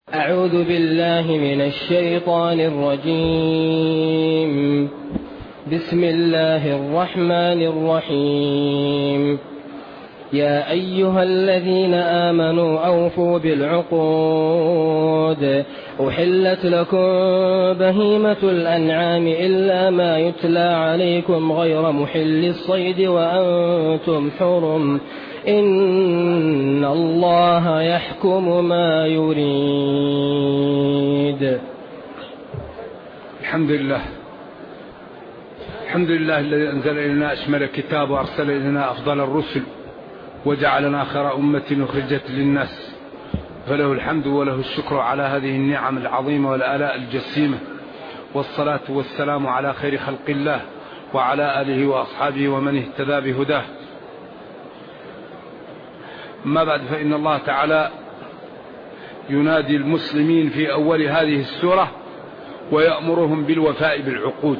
أعوذ بالله من الشيطان الرجيم. بسم الله الرحمن الرحيم. يا أيها الذين آمنوا أوفوا بالعقود أحلت لكم بهيمة الأنعام إلا ما يتلى عليكم غير محل الصيد وأنتم حرم إن الله يحكم ما يريد. الحمد لله الذي أنزل إلينا أشمل الكتاب وأرسل إلينا أفضل الرسل وجعلنا خير أمة أخرجت للناس، فله الحمد وله الشكر على هذه النعم العظيمة والآلاء الجسيمة، والصلاة والسلام على خير خلق الله وعلى آله وأصحابه ومن اهتدى بهداه. ما بعد، فإن الله تعالى ينادي المسلمين في أول هذه السورة ويأمرهم بالوفاء بالعقود.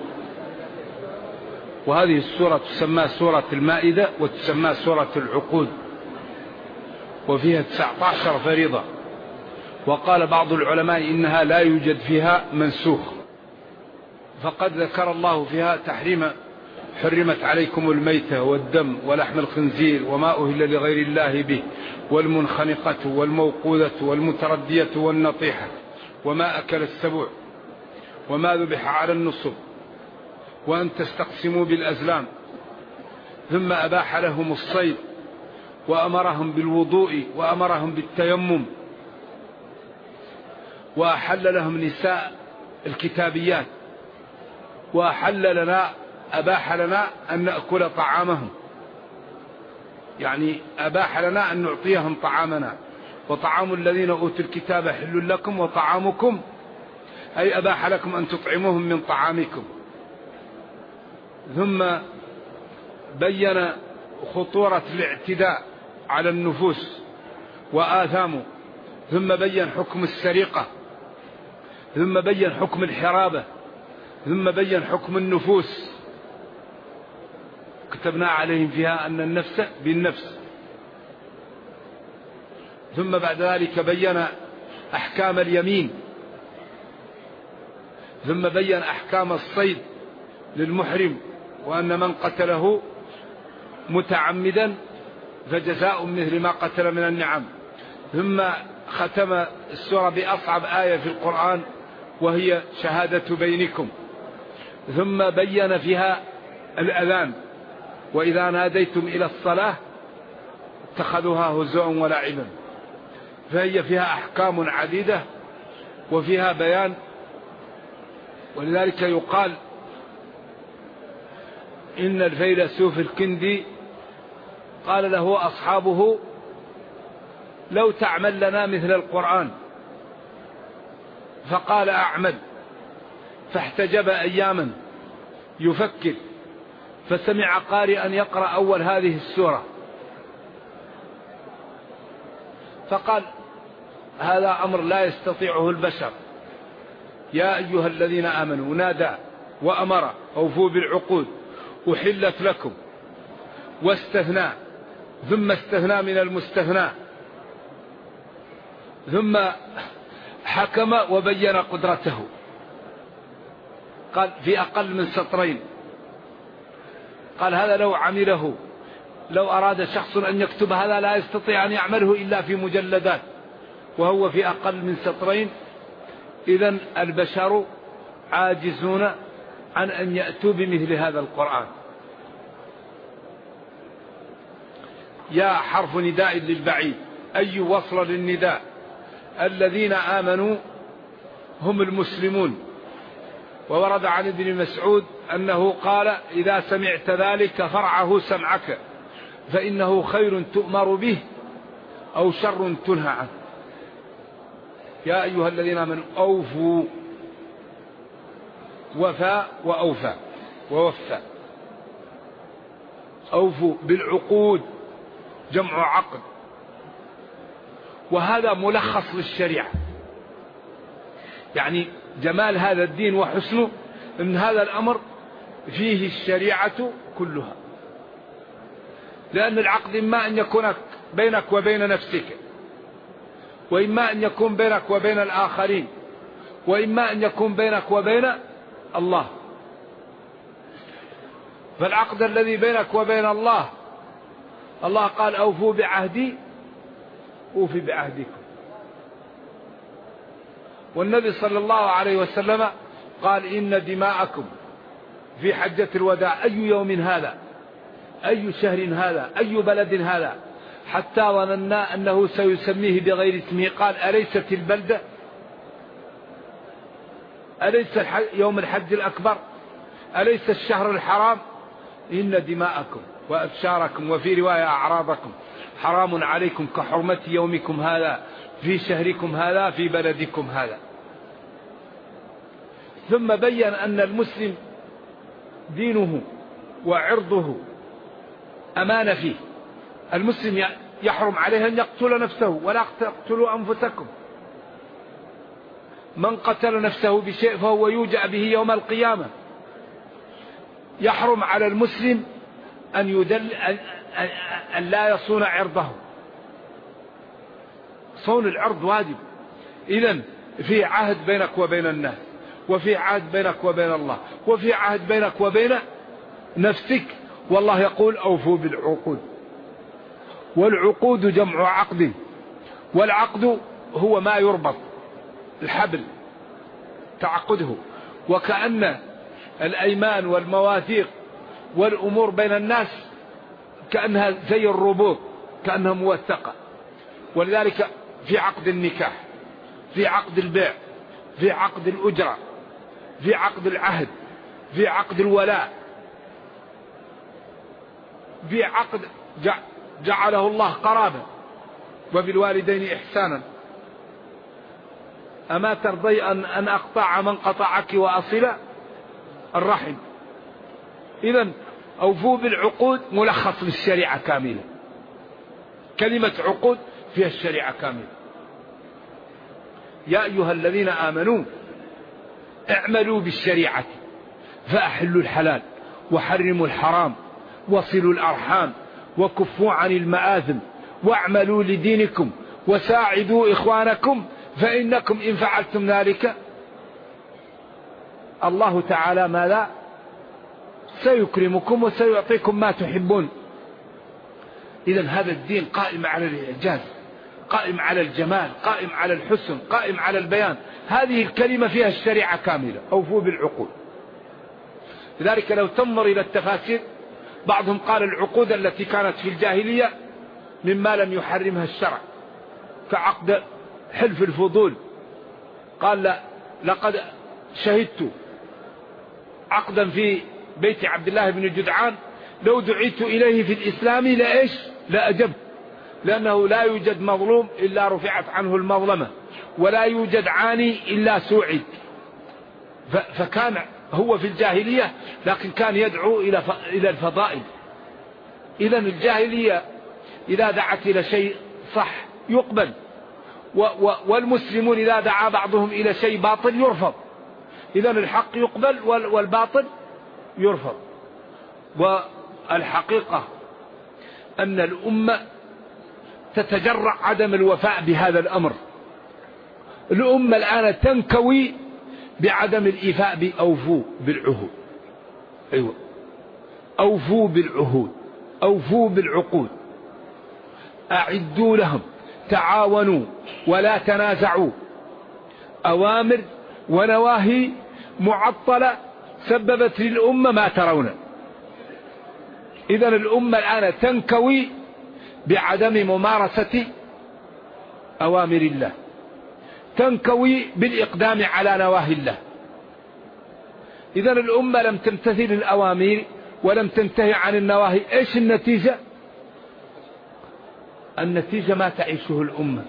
وهذه السورة تسمى سورة المائدة وتسمى سورة العقود، وفيها 19 فريضة. وقال بعض العلماء إنها لا يوجد فيها منسوخ، فقد ذكر الله فيها تحريم حرمت عليكم الميتة والدم ولحم الخنزير وما أهل لغير الله به والمنخنقة والموقوذة والمتردية والنطيحة وما أكل السبع وما ذبح على النصب وأن تستقسموا بالأزلام. ثم أباح لهم الصيد وأمرهم بالوضوء وأمرهم بالتيمم، وأحل لهم نساء الكتابيات، أباح لنا أن نأكل طعامهم، يعني أباح لنا أن نعطيهم طعامنا. وطعام الذين أوتوا الكتاب حل لكم وطعامكم، أي أباح لكم أن تطعموهم من طعامكم. ثم بين خطورة الاعتداء على النفوس وآثامه، ثم بين حكم السرقة، ثم بين حكم الحرابة، ثم بين حكم النفوس. كتبنا عليهم فيها أن النفس بالنفس. ثم بعد ذلك بين أحكام اليمين، ثم بين أحكام الصيد للمحرم، وأن من قتله متعمدا فجزاء مثل ما قتل من النعم. ثم ختم السورة بأصعب آية في القرآن وهي شهادة بينكم. ثم بين فيها الأذان، وإذا ناديتم إلى الصلاة اتخذوها هزوا ولعبا. فهي فيها أحكام عديدة وفيها بيان. ولذلك يقال إن الفيلسوف الكندي قال له أصحابه: لو تعمل لنا مثل القرآن. فقال: أعمل. فاحتجب أياما يفكر، فسمع قارئا يقرأ أول هذه السورة، فقال: هذا أمر لا يستطيعه البشر. يا أيها الذين آمنوا، نادى وأمر: أوفوا بالعقود أحلت لكم، واستثنى، ثم استثنى من المستثنى، ثم حكم وبين قدرته. قال في أقل من سطرين، قال: هذا لو عمله، لو أراد شخص أن يكتب هذا لا يستطيع أن يعمله إلا في مجلدات، وهو في أقل من سطرين. إذن البشر عاجزون عن أن يأتوا بمثل هذا القرآن. يا حرف نداء للبعيد، أي وصل للنداء. الذين آمنوا هم المسلمون. وورد عن ابن مسعود أنه قال: إذا سمعت ذلك فرعه سمعك، فإنه خير تؤمر به أو شر تنهى عنه. يا أيها الذين آمنوا أوفوا، وفاء وأوفى ووفى. أوفوا بالعقود، جمع عقد، وهذا ملخص للشريعة. يعني جمال هذا الدين وحسنه أن هذا الأمر فيه الشريعة كلها. لأن العقد إما أن يكون بينك وبين نفسك، وإما أن يكون بينك وبين الآخرين، وإما أن يكون بينك وبين الله. فالعقد الذي بينك وبين الله، الله قال أوفوا بعهدي أوفي بعهدكم. والنبي صلى الله عليه وسلم قال إن دماءكم في حجة الوداع أي يوم هذا، أي شهر هذا، أي بلد هذا، حتى ظننا أنه سيسميه بغير اسمه. قال أليست البلدة، أليس يوم الحج الأكبر، أليس الشهر الحرام؟ إن دماءكم وأبشاركم وفي رواية أعراضكم حرام عليكم كحرمة يومكم هذا في شهركم هذا في بلدكم هذا. ثم بين أن المسلم دينه وعرضه أمانة فيه. المسلم يحرم عليه أن يقتل نفسه، ولا تقتلوا أنفسكم. من قتل نفسه بشيء فهو يوجع به يوم القيامة. يحرم على المسلم أن لا يصون عرضه. صون العرض واجب. إذن في عهد بينك وبين الناس، وفي عهد بينك وبين الله، وفي عهد بينك وبين نفسك. والله يقول أوفوا بالعقود. والعقود جمع عقد، والعقد هو ما يربط، الحبل تعقده. وكأن الأيمان والمواثيق والأمور بين الناس كأنها زي الربوط، كأنها موثقة. ولذلك في عقد النكاح، في عقد البيع، في عقد الأجرة، في عقد العهد، في عقد الولاء، في عقد جعله الله قرابة، وبالوالدين إحسانا. أما ترضي أن أقطع من قطعك وأصل الرحم. إذن أوفوا بالعقود ملخص للشريعة كاملة. كلمة عقود فيها الشريعة كاملة. يا أيها الذين آمنوا اعملوا بالشريعة فأحلوا الحلال وحرموا الحرام وصلوا الأرحام وكفوا عن المآثم واعملوا لدينكم وساعدوا إخوانكم فإنكم إن فعلتم ذلك الله تعالى ماذا سيكرمكم وسيعطيكم ما تحبون. إذن هذا الدين قائم على الإعجاز، قائم على الجمال، قائم على الحسن، قائم على البيان. هذه الكلمة فيها الشريعة كاملة. أوفوا بالعقود. لذلك لو تنظر إلى التفاسير بعضهم قال العقود التي كانت في الجاهلية مما لم يحرمها الشرع، كعقد حلف الفضول. قال لا، لقد شهدت عقدا في بيت عبد الله بن جدعان لو دعيت إليه في الإسلام لا أجبت، لأنه لا يوجد مظلوم إلا رفعت عنه المظلمة، ولا يوجد عاني إلا سوعد. فكان هو في الجاهلية لكن كان يدعو إلى الفضائل. إذن الجاهلية إذا دعت إلى شيء صح يقبل، والمسلمون إذا دعا بعضهم إلى شيء باطل يرفض. إذن الحق يقبل والباطل يرفض. والحقيقة أن الأمة تتجرع عدم الوفاء بهذا الأمر. الأمة الآن تنكوي بعدم الإيفاء بأوفوا بالعهود. أيوة، أوفوا بالعهود، أوفوا بالعقود، أعدوا لهم، تعاونوا ولا تنازعوا. أوامر ونواهي معطلة سببت للأمة ما ترون. إذن الأمة الآن تنكوي بعدم ممارسة أوامر الله، تنكوي بالإقدام على نواهي الله. إذن الأمة لم تمتثل الأوامر ولم تنتهي عن النواهي. إيش النتيجة؟ النتيجة ما تعيشه الأمة.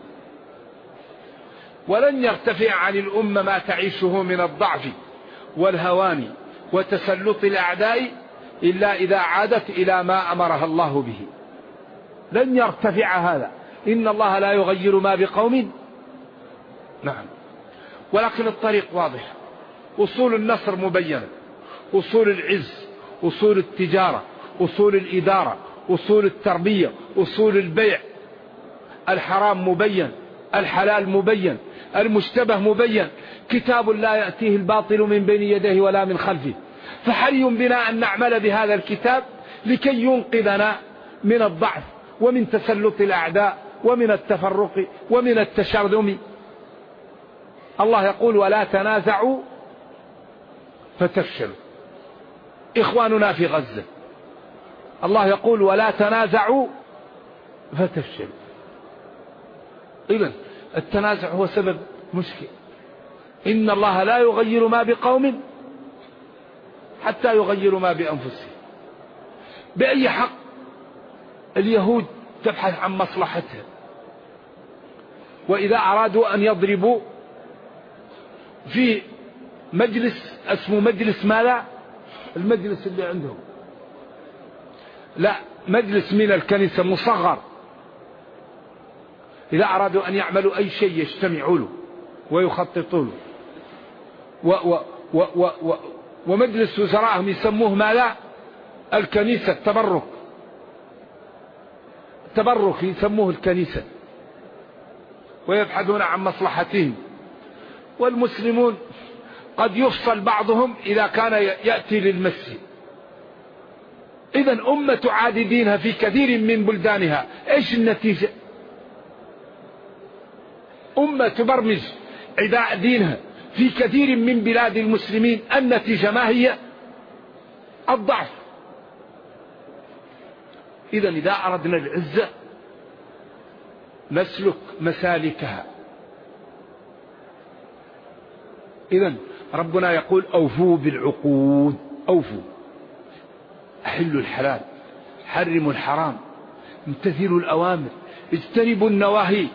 ولن يرتفع عن الأمة ما تعيشه من الضعف والهوان وتسلط الأعداء إلا إذا عادت إلى ما أمرها الله به. لن يرتفع هذا. إن الله لا يغير ما بقوم. نعم، ولكن الطريق واضح. أصول النصر مبينة، أصول العز، أصول التجارة، أصول الإدارة، أصول التربية، أصول البيع. الحرام مبين، الحلال مبين، المشتبه مبين، كتاب لا يأتيه الباطل من بين يديه ولا من خلفه. فحري بنا أن نعمل بهذا الكتاب لكي ينقذنا من الضعف ومن تسلط الأعداء ومن التفرق ومن التشرذم. الله يقول ولا تنازعوا فتفشلوا. إخواننا في غزة الله يقول ولا تنازعوا فتفشلوا. إذن التنازع هو سبب مشكل. إن الله لا يغير ما بقوم حتى يغيروا ما بأنفسهم. بأي حق اليهود تبحث عن مصلحتها، وإذا أرادوا أن يضربوا في مجلس اسمه مجلس ماذا؟ المجلس اللي عندهم لا، مجلس من الكنيسة مصغر، إذا أرادوا أن يعملوا أي شيء يجتمعوا له ويخططوا له. ومجلس وزرائهم يسموه ماذا؟ الكنيسة. التبرك يسموه الكنيسة، ويبحثون عن مصلحتهم. والمسلمون قد يفصل بعضهم إذا كان يأتي للمسجد. إذن أمة تعادي دينها في كثير من بلدانها، إيش النتيجة؟ أمة تبرمج عداء دينها في كثير من بلاد المسلمين، النتيجة ما هي؟ الضعف. إذن إذا أردنا العزة نسلك مسالكها. إذن ربنا يقول أوفوا بالعقود، أوفوا، أحلوا الحلال، حرموا الحرام، امتثلوا الأوامر، اجتنبوا النواهي.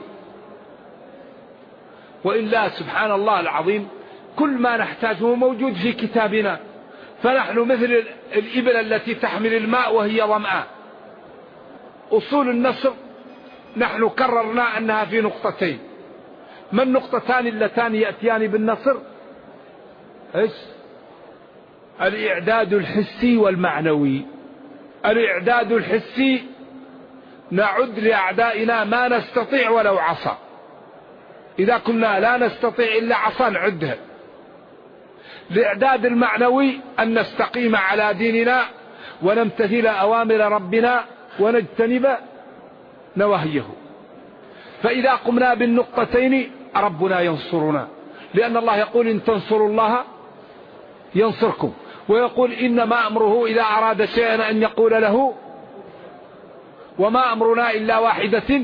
وإلا سبحان الله العظيم كل ما نحتاجه موجود في كتابنا. فنحن مثل الإبل التي تحمل الماء وهي ظمآن. أصول النصر نحن كررنا أنها في نقطتين. ما النقطتان اللتان يأتيان بالنصر؟ إيش؟ الإعداد الحسي والمعنوي. الإعداد الحسي نعد لأعدائنا ما نستطيع ولو عصا. إذا كنا لا نستطيع إلا عصا نعدها. الإعداد المعنوي أن نستقيم على ديننا ونمتثل أوامر ربنا ونجتنب نواهيه. فإذا قمنا بالنقطتين ربنا ينصرنا، لأن الله يقول إن تنصروا الله ينصركم، ويقول إنما أمره إذا أراد شيئا أن يقول له وما أمرنا إلا واحدة.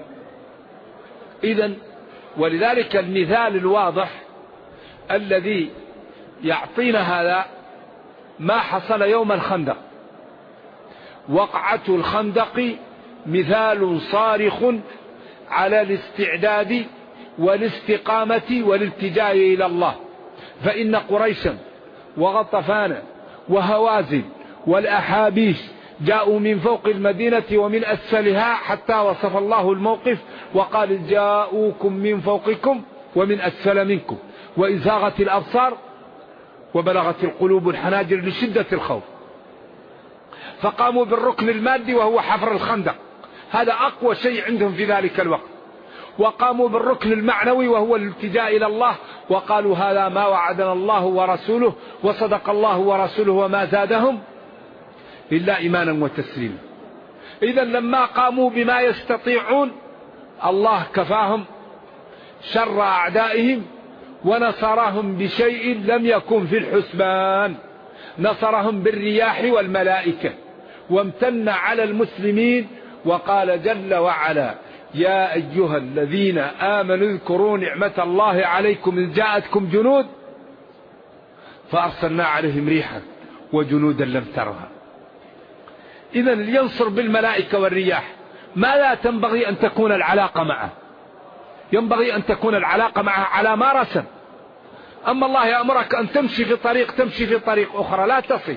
إذن ولذلك المثال الواضح الذي يعطينا هذا ما حصل يوم الخندق. وقعة الخندق مثال صارخ على الاستعداد والاستقامة والالتجاء إلى الله. فإن قريشا وغطفان وهوازن والأحابيش جاءوا من فوق المدينة ومن أسفلها، حتى وصف الله الموقف وقال جاءوكم من فوقكم ومن أسفل منكم وإذ زاغت الأبصار وبلغت القلوب الحناجر لشدة الخوف. فقاموا بالركن المادي وهو حفر الخندق، هذا أقوى شيء عندهم في ذلك الوقت. وقاموا بالركن المعنوي وهو الالتجاء إلى الله، وقالوا هذا ما وعدنا الله ورسوله وصدق الله ورسوله وما زادهم إلا إيمانا وتسليما. إذا لما قاموا بما يستطيعون الله كفاهم شر أعدائهم ونصرهم بشيء لم يكن في الحسبان. نصرهم بالرياح والملائكة، وامتن على المسلمين وقال جل وعلا يا أيها الذين آمنوا اذكروا نعمة الله عليكم إذ جاءتكم جنود فأرسلنا عليهم ريحا وجنودا لم ترها. إذن لينصر بالملائكة والرياح ما لا تنبغي أن تكون العلاقة معه، ينبغي أن تكون العلاقة معه على ما رسم. أما الله يأمرك أن تمشي في طريق تمشي في طريق أخرى لا تصل.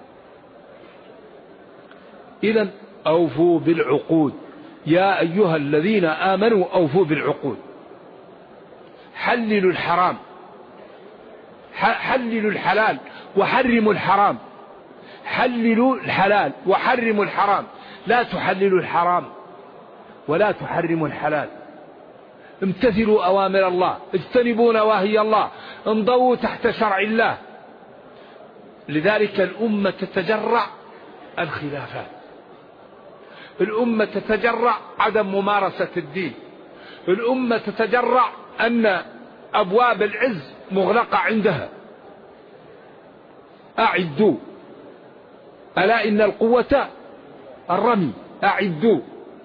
إذن أوفوا بالعقود يا أيها الذين آمنوا أوفوا بالعقود. حللوا الحرام، حللوا الحلال وحرموا الحرام. حللوا الحلال وحرموا الحرام، لا تحللوا الحرام ولا تحرموا الحلال. امتثلوا أوامر الله، اجتنبوا نواهي الله، انضووا تحت شرع الله. لذلك الأمة تتجرع الخلافات، الأمة تتجرع عدم ممارسة الدين، الأمة تتجرع أن أبواب العز مغلقة عندها. أعدوا، ألا إن القوة الرمي، أعدوا.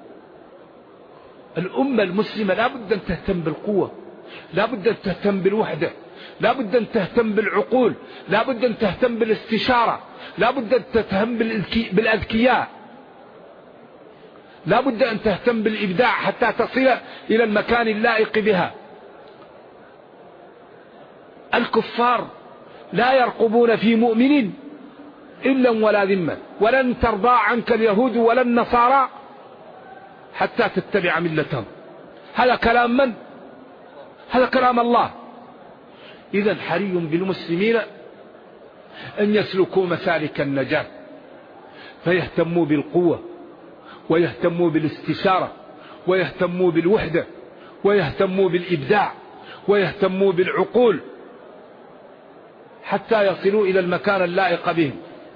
الأمة المسلمة لا بد أن تهتم بالقوة، لا بد أن تهتم بالوحدة، لا بد أن تهتم بالعقول، لا بد أن تهتم بالاستشارة، لا بد أن تهتم بالأذكياء، لا بد أن تهتم بالإبداع حتى تصل إلى المكان اللائق بها. الكفار لا يرقبون في مؤمن إلا ولا ذمة، ولن ترضى عنك اليهود ولا النصارى حتى تتبع ملتهم. هذا كلام من؟ هذا كلام الله. إذن حري بالمسلمين أن يسلكوا مسالك النجاة، فيهتموا بالقوة، ويهتموا بالاستشارة، ويهتموا بالوحدة، ويهتموا بالإبداع، ويهتموا بالعقول، حتى يصلوا إلى المكان اللائق بهم.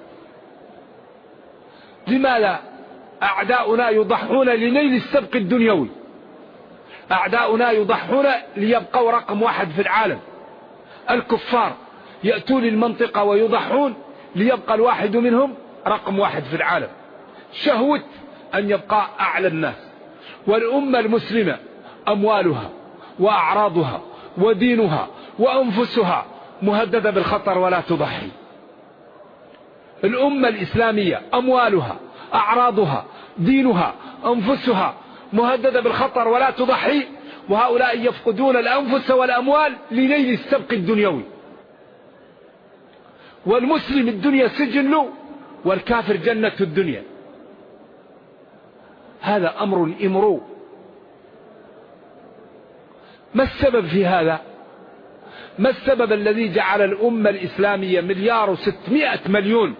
لماذا أعداؤنا يضحون لنيل السبق الدنيوي؟ أعداؤنا يضحون ليبقوا رقم واحد في العالم. الكفار يأتون المنطقة ويضحون ليبقى الواحد منهم رقم واحد في العالم، شهوة أن يبقى أعلى الناس. والأمة المسلمة أموالها وأعراضها ودينها وأنفسها مهددة بالخطر ولا تضحي. الأمة الإسلامية أموالها أعراضها دينها أنفسها مهددة بالخطر ولا تضحي، وهؤلاء يفقدون الأنفس والأموال لنيل السبق الدنيوي. والمسلم الدنيا سجن له، والكافر جنة الدنيا. هذا أمر إمرو. ما السبب في هذا؟ ما السبب الذي جعل الأمة الإسلامية 1,600,000,000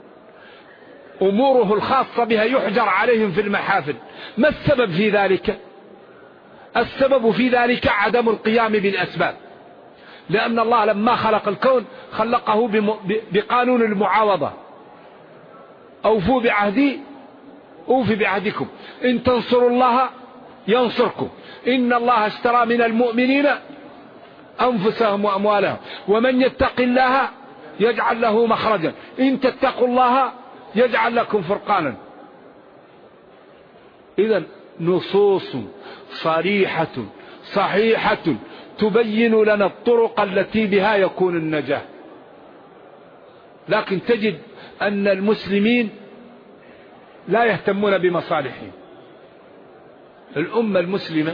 أموره الخاصة بها يحجر عليهم في المحافل؟ ما السبب في ذلك؟ السبب في ذلك عدم القيام بالأسباب. لأن الله لما خلق الكون خلقه بقانون المعاوضة. أوفوا بعهدي أوفي بعهدكم، إن تنصروا الله ينصركم، إن الله اشترى من المؤمنين أنفسهم وأموالهم، ومن يتق الله يجعل له مخرجا، إن تتقوا الله يجعل لكم فرقانا. إذن نصوص صريحة صحيحة تبين لنا الطرق التي بها يكون النجاة. لكن تجد أن المسلمين لا يهتمون بمصالحهم. الأمة المسلمة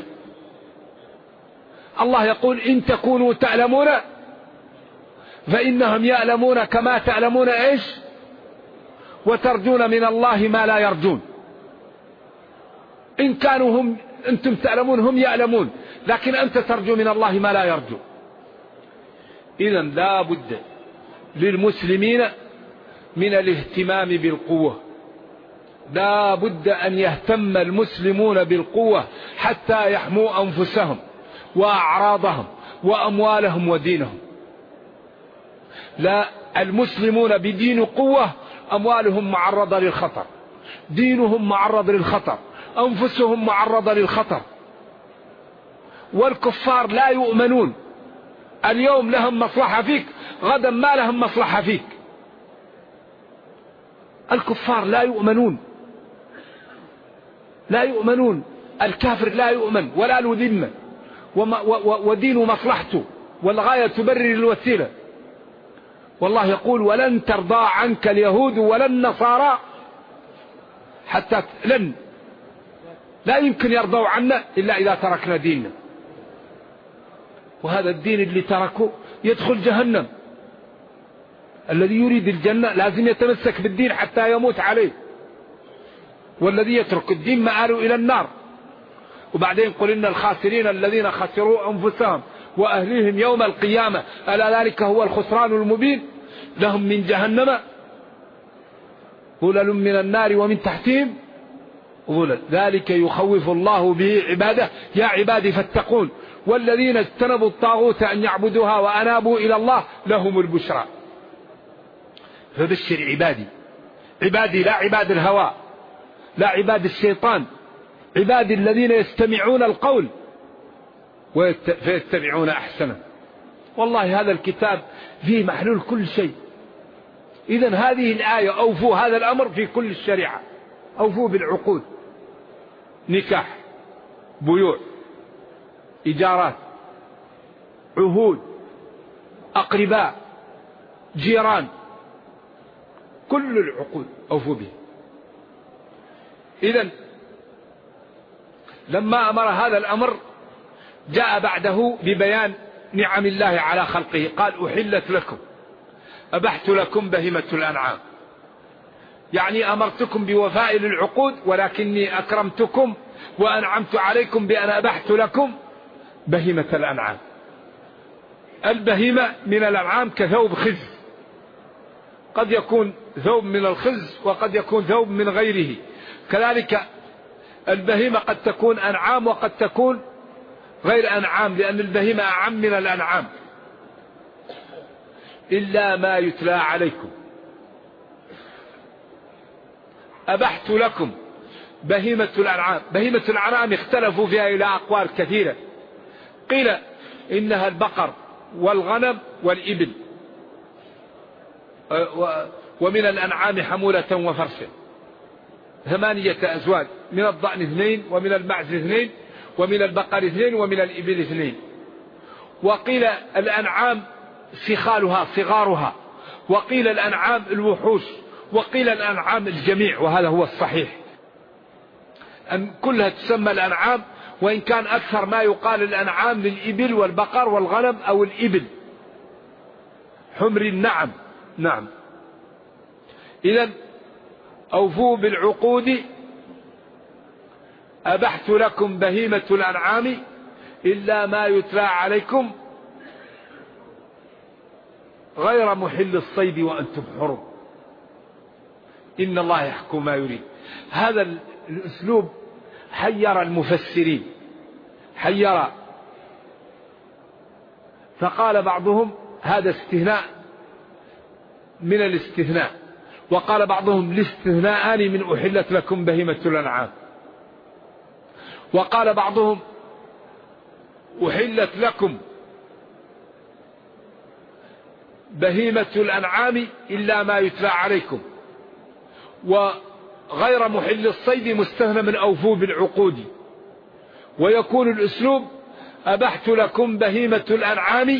الله يقول إن تكونوا تعلمون فإنهم يعلمون كما تعلمون إيش، وترجون من الله ما لا يرجون. إن كانوا أنتم تعلمون هم يعلمون، لكن أنت ترجو من الله ما لا يرجو. إذن لا بد للمسلمين من الاهتمام بالقوة، لا بد أن يهتم المسلمون بالقوة حتى يحموا أنفسهم وأعراضهم وأموالهم ودينهم. لا، المسلمون بدين قوة أموالهم معرضة للخطر، دينهم معرض للخطر، أنفسهم معرضة للخطر. والكفار لا يؤمنون، اليوم لهم مصلحة فيك، غدا ما لهم مصلحة فيك. الكفار لا يؤمنون، لا يؤمنون. الكافر لا يؤمن ولا له ذمة، ودين مصلحته، والغاية تبرر الوسيلة. والله يقول ولن ترضى عنك اليهود ولا النصارى حتى لا يمكن يرضوا عنا إلا إذا تركنا ديننا. وهذا الدين اللي تركه يدخل جهنم. الذي يريد الجنة لازم يتمسك بالدين حتى يموت عليه، والذي يترك الدين مآله إلى النار. وبعدين قل إن الخاسرين الذين خسروا أنفسهم وأهليهم يوم القيامة ألا ذلك هو الخسران المبين، لهم من جهنم ظلل من النار ومن تحتهم ظلل. ذلك يخوف الله به عباده يا عبادي فاتقون والذين اجتنبوا الطاغوت أن يعبدوها وأنابوا إلى الله لهم البشرى. فبشر عبادي، عبادي لا عباد الهوى، لا عباد الشيطان، عبادي الذين يستمعون القول فيتبعون أحسنه. والله هذا الكتاب فيه محلول كل شيء. إذن هذه الآية أوفوا هذا الأمر في كل الشريعة، أوفوا بالعقود، نكاح، بيوع، إيجارات، عهود، أقرباء، جيران، كل العقود أوفوا به. إذن لما أمر هذا الأمر جاء بعده ببيان نعم الله على خلقه، قال أحلت لكم، أبحت لكم بهيمة الأنعام، يعني أمرتكم بوفاء العقود ولكني أكرمتكم وأنعمت عليكم بأن أبحت لكم بهيمة الأنعام. البهيمة من الأنعام كثوب خز، قد يكون ثوب من الخز وقد يكون ثوب من غيره. كذلك البهيمة قد تكون أنعام وقد تكون غير أنعام، لأن البهيمة أعم من الأنعام. إلا ما يتلى عليكم أبحت لكم بهيمة الأنعام. بهيمة الأنعام اختلفوا فيها إلى أقوال كثيرة، قيل إنها البقر والغنم والإبل، ومن الأنعام حمولة وفرشا، 8 أزواج، من الضأن 2 ومن المعز 2 ومن البقر 2 ومن الإبل 2. وقيل الأنعام سخالها صغارها، وقيل الأنعام الوحوش، وقيل الأنعام الجميع، وهذا هو الصحيح أن كلها تسمى الأنعام، وإن كان أكثر ما يقال الأنعام للإبل والبقر والغنم أو الإبل حمر النعم. نعم. إذن أوفوا بالعقود أبحت لكم بهيمة الأنعام إلا ما يتلى عليكم غير محل الصيد وأنتم حرم إن الله يحكم ما يريد. هذا الأسلوب حير المفسرين، حير، فقال بعضهم هذا استثناء من الاستثناء، وقال بعضهم الاستثناءان من أحلت لكم بهيمة الأنعام، وقال بعضهم أحلت لكم بهيمة الأنعام إلا ما يتلى عليكم، وغير محل الصيد مستثنى من أوفوا بالعقود. ويكون الأسلوب أبحت لكم بهيمة الأنعام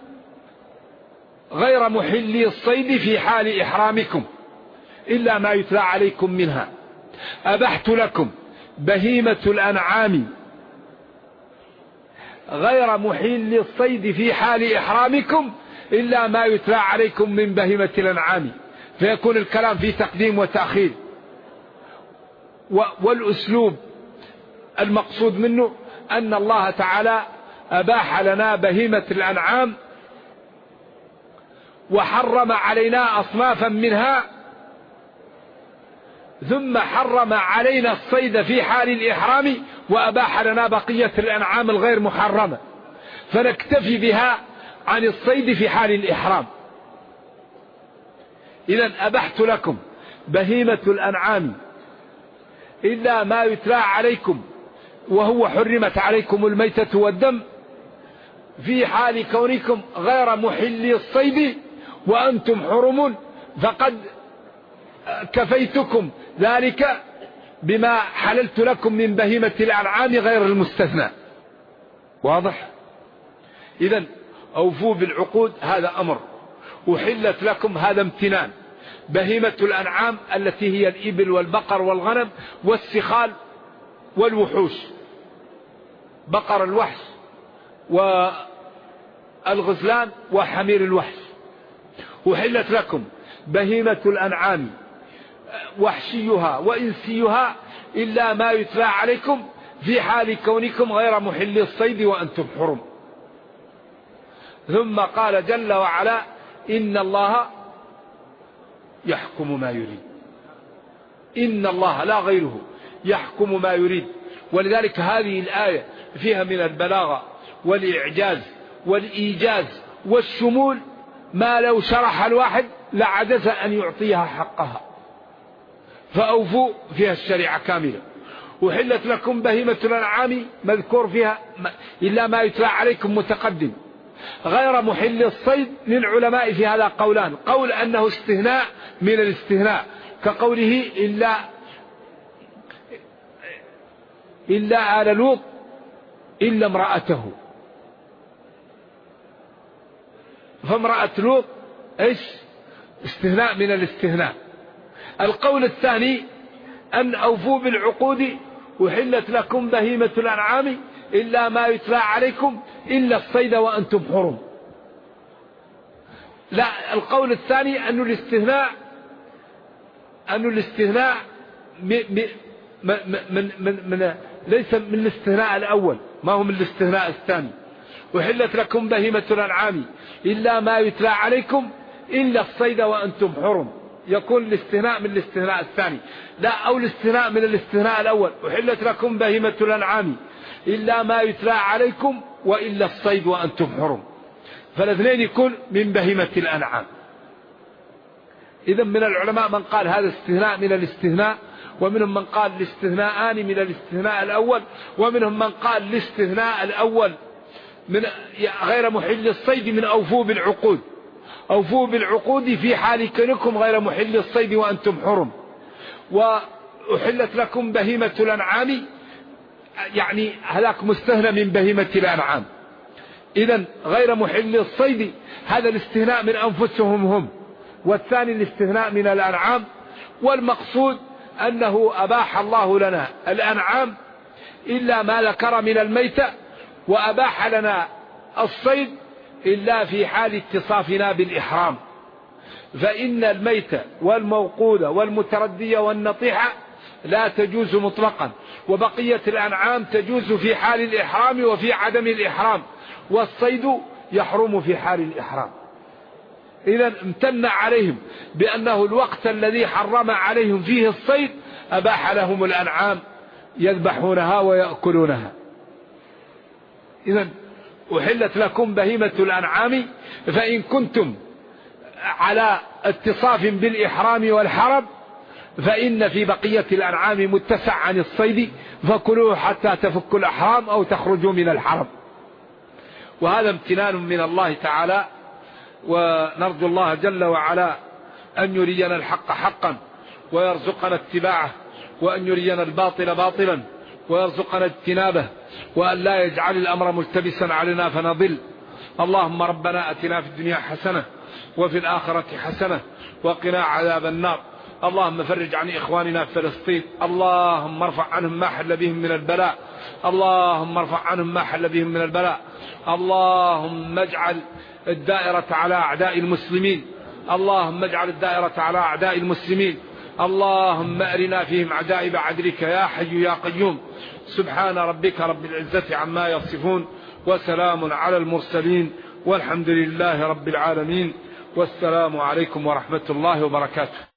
غير محل الصيد في حال إحرامكم إلا ما يتلى عليكم منها. أبحت لكم بهيمة الأنعام غير محل الصيد في حال إحرامكم إلا ما يتلى عليكم من بهيمة الأنعام، فيكون الكلام في تقديم وتأخير. والأسلوب المقصود منه أن الله تعالى أباح لنا بهيمة الأنعام وحرم علينا أصنافا منها، ثم حرم علينا الصيد في حال الإحرام وأباح لنا بقية الأنعام الغير محرمة، فنكتفي بها عن الصيد في حال الإحرام. إذن أبحت لكم بهيمة الأنعام إلا ما يتلى عليكم، وهو حرمت عليكم الميتة والدم في حال كونكم غير محلي الصيد وأنتم حرم، فقد كفيتكم ذلك بما حللت لكم من بهيمة الأنعام غير المستثنى. واضح؟ إذن أوفوا بالعقود هذا أمر، أحلت لكم هذا امتنان. بهيمة الأنعام التي هي الإبل والبقر والغنم والسخال والوحوش، بقر الوحش والغزلان وحمير الوحش. أحلت لكم بهيمة الأنعام وحشيها وإنسيها إلا ما يتلى عليكم في حال كونكم غير محل الصيد وأنتم حرم. ثم قال جل وعلا إن الله يحكم ما يريد. إن الله لا غيره، يحكم ما يريد. ولذلك هذه الآية فيها من البلاغة والإعجاز والإيجاز والشمول ما لو شرح الواحد لعجز أن يعطيها حقها. فأوفوا فيها الشريعة كاملة. وحلت لكم بهيمة الأنعام مذكور فيها إلا ما يتلى عليكم متقدم غير محل الصيد. للعلماء في هذا قولان: قول أنه استثناء من الاستثناء كقوله إلا آل لوط إلا امرأته، فامرأة لوط إيش؟ استثناء من الاستثناء. القول الثاني أن أوفوا بالعقود وحلت لكم بهيمة الأنعام إلا ما يتلى عليكم إلا الصيد وأنتم حرم. لا، القول الثاني أن الاستثناء من ليس من الاستثناء الأول، ما هو من الاستثناء الثاني. وحلت لكم بهيمة الأنعام إلا ما يتلى عليكم إلا الصيد وأنتم حرم، يكون الاستثناء من الاستثناء الثاني. لا، أو الاستثناء من الاستثناء الأول: وحلت لكم بهيمة الأنعام إلا ما يتلى عليكم وإلا الصيد وأنتم حرم. فالاثنين يكون من بهيمة الأنعام. إذن من العلماء من قال هذا استثناء من الاستثناء، ومنهم من قال الاستثناءان من الاستثناء الأول، ومنهم من قال الاستثناء الأول من غير محل الصيد من أوفوا بالعقود. أوفوا بالعقود في حال كونكم غير محل الصيد وأنتم حرم. وأحلت لكم بهيمة الأنعام يعني هلاك مستثنى من بهيمة الأنعام. إذن غير محل الصيد هذا الاستثناء من أنفسهم هم، والثاني الاستثناء من الأنعام. والمقصود أنه أباح الله لنا الأنعام إلا ما ذكر من الميتة، وأباح لنا الصيد إلا في حال اتصافنا بالإحرام. فإن الميتة والموقوذة والمتردية والنطيحة لا تجوز مطلقا، وبقية الأنعام تجوز في حال الإحرام وفي عدم الإحرام، والصيد يحرم في حال الإحرام. إذن امتن عليهم بأنه الوقت الذي حرم عليهم فيه الصيد أباح لهم الأنعام يذبحونها ويأكلونها. إذن أحلت لكم بهيمة الأنعام، فإن كنتم على اتصاف بالإحرام والحرم فإن في بقية الأنعام متسع عن الصيد، فكلوه حتى تفكوا الأحرام أو تخرجوا من الحرم. وهذا امتنان من الله تعالى، ونرجو الله جل وعلا أن يرينا الحق حقا ويرزقنا اتباعه، وأن يرينا الباطل باطلا ويرزقنا اجتنابه، وأن لا يجعل الأمر ملتبسا علينا فنضل. اللهم ربنا أتنا في الدنيا حسنة وفي الآخرة حسنة وقنا عذاب النار. اللهم فرج عن إخواننا في فلسطين، اللهم ارفع عنهم ما حل بهم من البلاء، اللهم ارفع عنهم ما حل بهم من البلاء. اللهم اجعل الدائرة على أعداء المسلمين، اللهم اجعل الدائرة على أعداء المسلمين. اللهم أرنا فيهم عجائب عدلك يا حي يا قيوم. سبحان ربك رب العزة عما يصفون، وسلام على المرسلين، والحمد لله رب العالمين، والسلام عليكم ورحمة الله وبركاته.